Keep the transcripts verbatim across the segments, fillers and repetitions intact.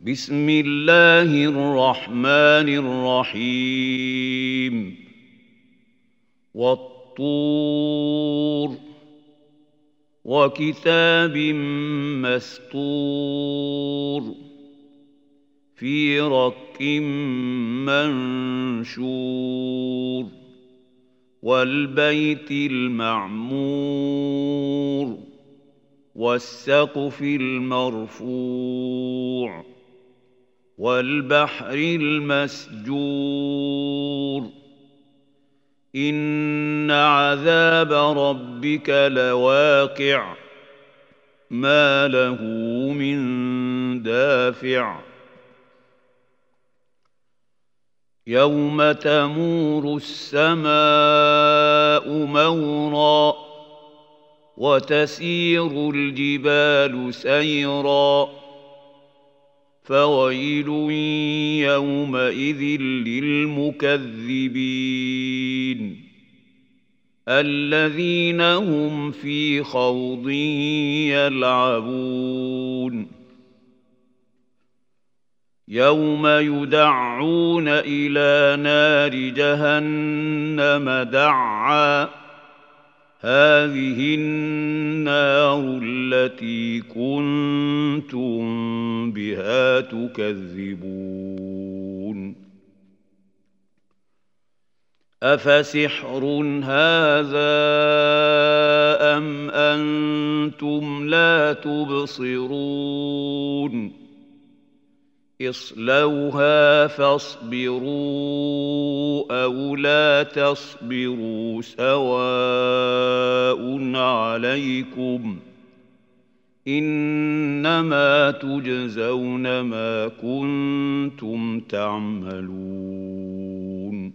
بسم الله الرحمن الرحيم والطور وكتاب مسطور في رق منشور والبيت المعمور والسقف المرفوع والبحر المسجور إن عذاب ربك لواقع ما له من دافع يوم تمور السماء مورا وتسير الجبال سيرا فويل يومئذ للمكذبين الذين هم في خوض يلعبون يوم يدعون إلى نار جهنم دعا هذه النار التي كنتم بها تكذبون أفسحر هذا أم أنتم لا تبصرون اصلوها فاصبروا أو لا تصبروا سواء عليكم إنما تجزون ما كنتم تعملون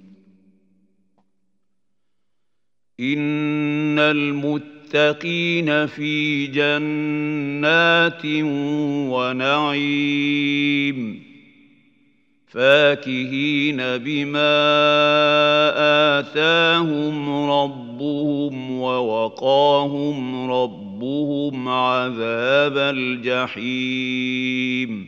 إن المتقين في جنات ونعيم فاكهين بما آتاهم ربهم ووقاهم ربهم عذاب الجحيم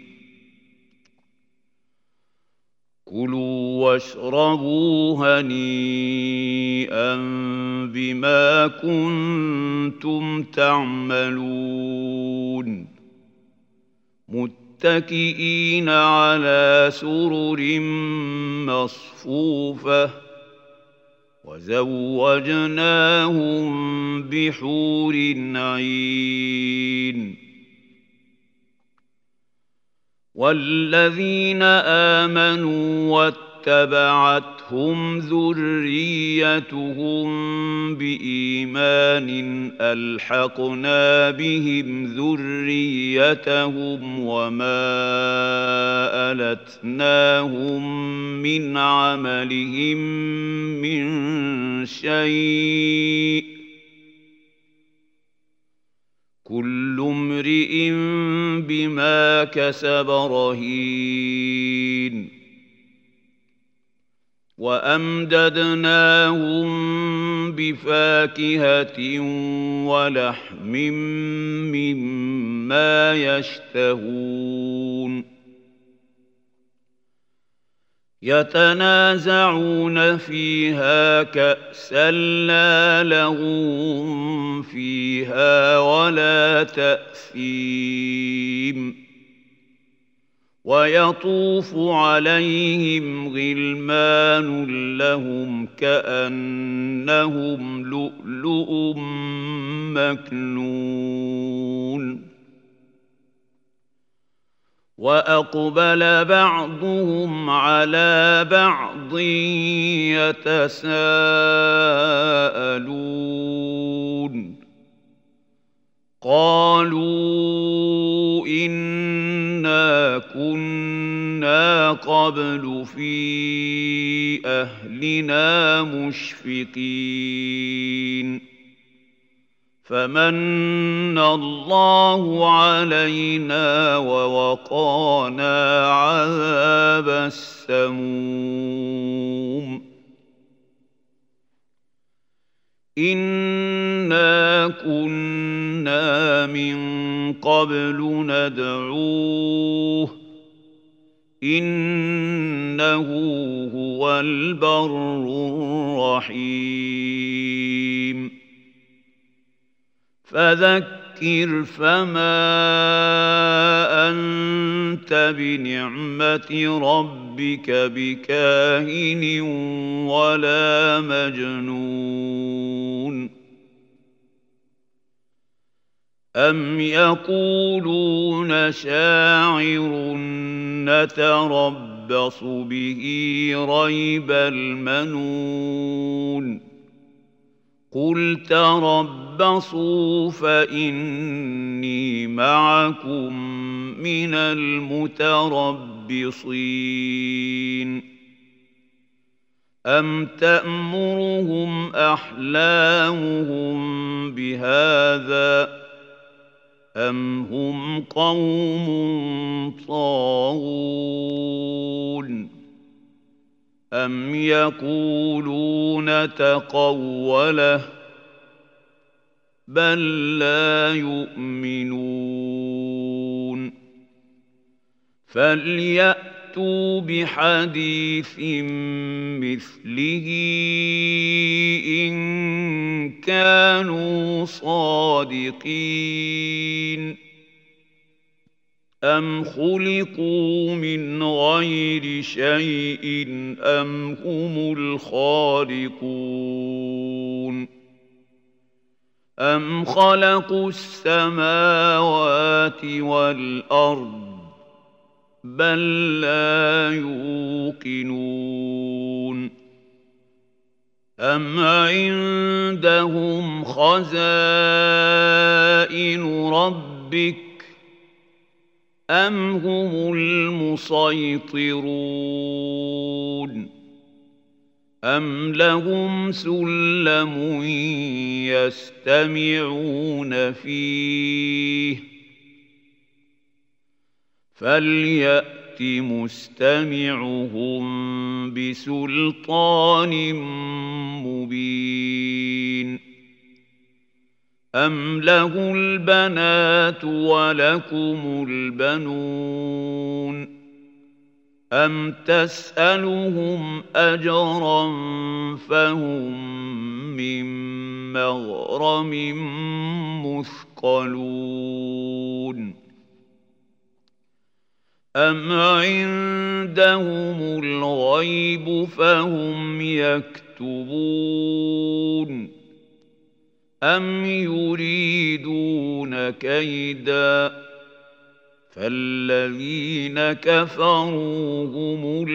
كلوا واشربوا هنيئا بما كنتم تعملون متكئين على سرر مصفوفة وزوجناهم بحور عين والذين آمنوا واتبعتهم ذريتهم بإيمان ألحقنا بهم ذريتهم وما ألتناهم من عملهم من شيء كل امرئ بما كسب رهين وأمددناهم بفاكهة ولحم مما يشتهون يتنازعون فيها كأسا لا لغو فيها ولا تأثيم ويطوف عليهم غلمان لهم كأنهم لؤلؤ مكنون وأقبل بعضهم على بعض يتساءلون قالوا إنا كنا قبل في أهلنا مشفقين فمن الله علينا ووقانا عذاب السموم إنا كنا من قبل ندعوه إنه هو البر الرحيم فذكر فما أنت بنعمة ربك بكاهن ولا مجنون أم يقولون شاعر نتربص به ريب المنون قل تربصوا فإني معكم من المتربصين أم تأمرهم أحلامهم بهذا أم هم قوم طاغون أم يقولون تقوله بل لا يؤمنون فليأتوا بحديث مثله إن كانوا صادقين أم خلقوا من غير شيء أم هم الخالقون أم خلقوا السماوات والأرض بل لا يوقنون أم عندهم خزائن ربك أم هم المسيطرون أم لهم سلم يستمعون فيه فليأت مستمعهم بسلطان مبين أم له البنات ولكم البنون أم تسألهم أجرا فهم من مغرم مثقلون أم عندهم الغيب فهم يكتبون أم يريدون كيدا فالذين كفروا هم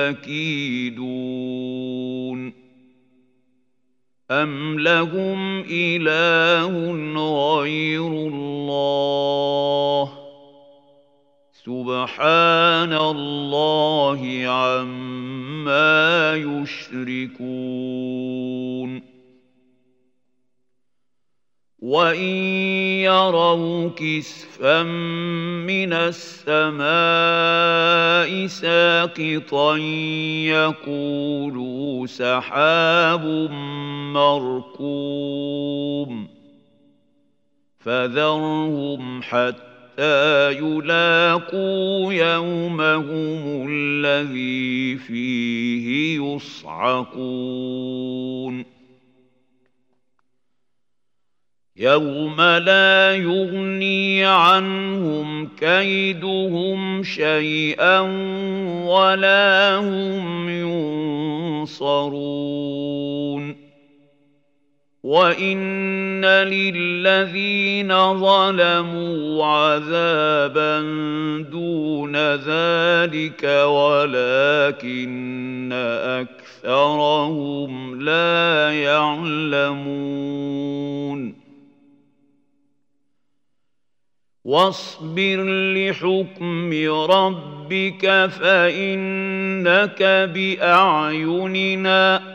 المكيدون أم لهم إله غير الله سبحان الله عما يشركون وإن يروا كسفا من السماء ساقطا يقولوا سحاب مركوم فذرهم حتى يلاقوا يومهم الذي فيه يصعقون يوم لا يغني عنهم كيدهم شيئا ولا هم ينصرون وإن للذين ظلموا عذابا دون ذلك ولكن أكثرهم لا يعلمون واصبر لحكم ربك فإنك بأعيننا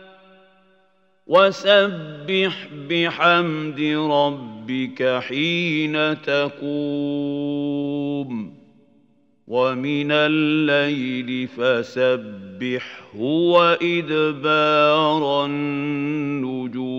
وسبح بحمد ربك حين تقوم ومن الليل فسبحه وإدبار النجوم